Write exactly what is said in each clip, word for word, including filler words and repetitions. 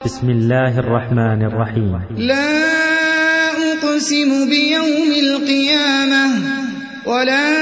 بسم الله الرحمن الرحيم. لا أقسم بيوم القيامة ولا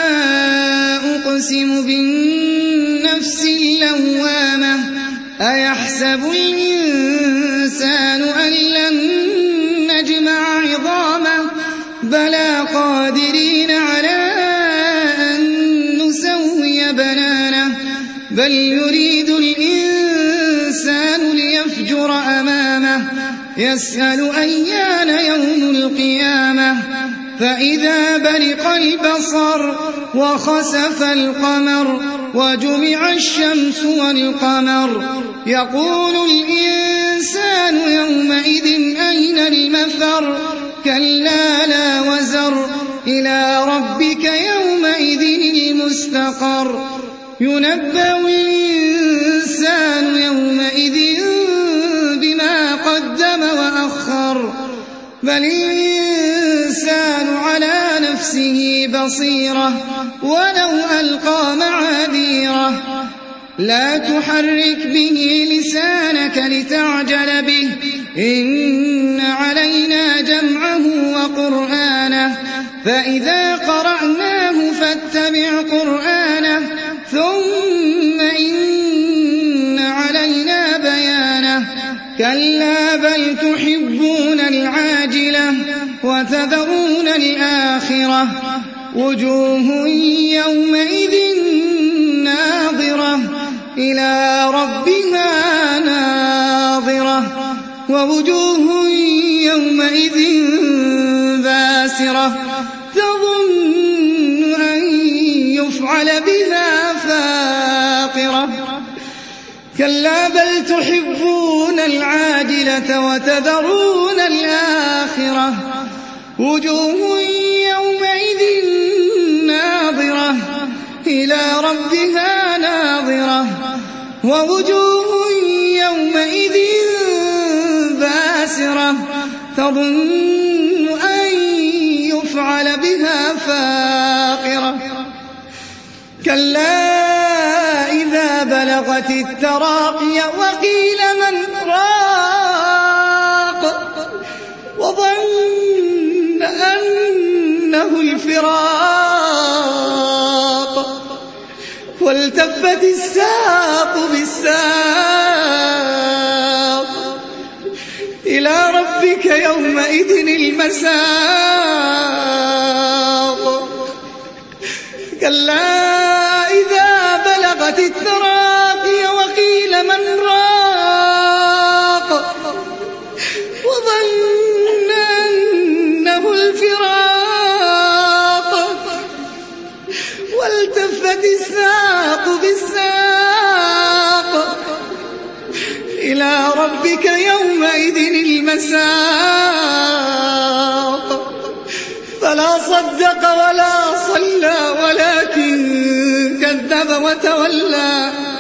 أقسم بالنفس اللوامة أيحسب الإنسان أن لن نجمع عظامه بلى قادرين على أن نسوي بنانه بل يريد الإنسان ليفجر أمامه يسأل أيان يوم القيامة فإذا برق البصر وخسف القمر وجمع الشمس والقمر يقول الإنسان يومئذ أين المفر كلا لا وزر إلى ربك يومئذ المستقر ينبأ الإنسان يومئذ بما قدم وأخر بل الإنسان على نفسه بصيرة ولو ألقى معاذيره لا تحرك به لسانك لتعجل به إن علينا جمعه وقرآنه فإذا قرأناه فاتبع قرآنه ثم إن علينا بيانه كلا بل تحبون العاجلة وتذرون الآخرة وجوه يومئذ ناظرة إلى ربها ناظرة ووجوه يومئذ باسرة تظن أن يفعل بها فاقرة كلا بل تحبون العاجلة وتذرون الآخرة وجوه يومئذ ناظرة إلى ربها ناظرة ووجوه يومئذ باسرة تظن أن يفعل بها فاقرة كلا إذا بلغت التراقي وقيل من راق وظن أنه الفراق والتفت الساق بالساق إلى ربك يومئذ المساق كلا إذا بلغت التراقي وقيل من راق وظن أنه الفراق والتفت الساق بالساق إلى ربك يومئذ المساق فلا صدق ولا صلى ولكن كذب وتولى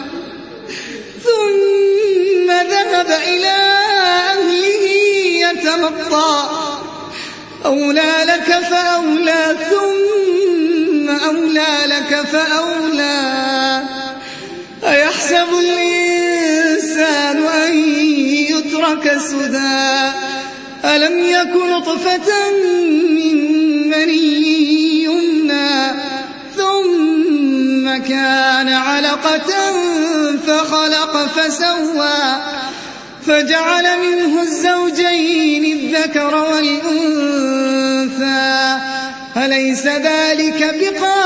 ثم ذهب إلى أهله يتمطى أولى لك فأولى ثم أولى لك فأولى أيحسب الإنسان أن يترك سدى ألم يكن نطفة من مني يمنى ثم كان علقة فخلق فسوى فجعل منه الزوجين الذكر والأنثى أليس ذلك بقادر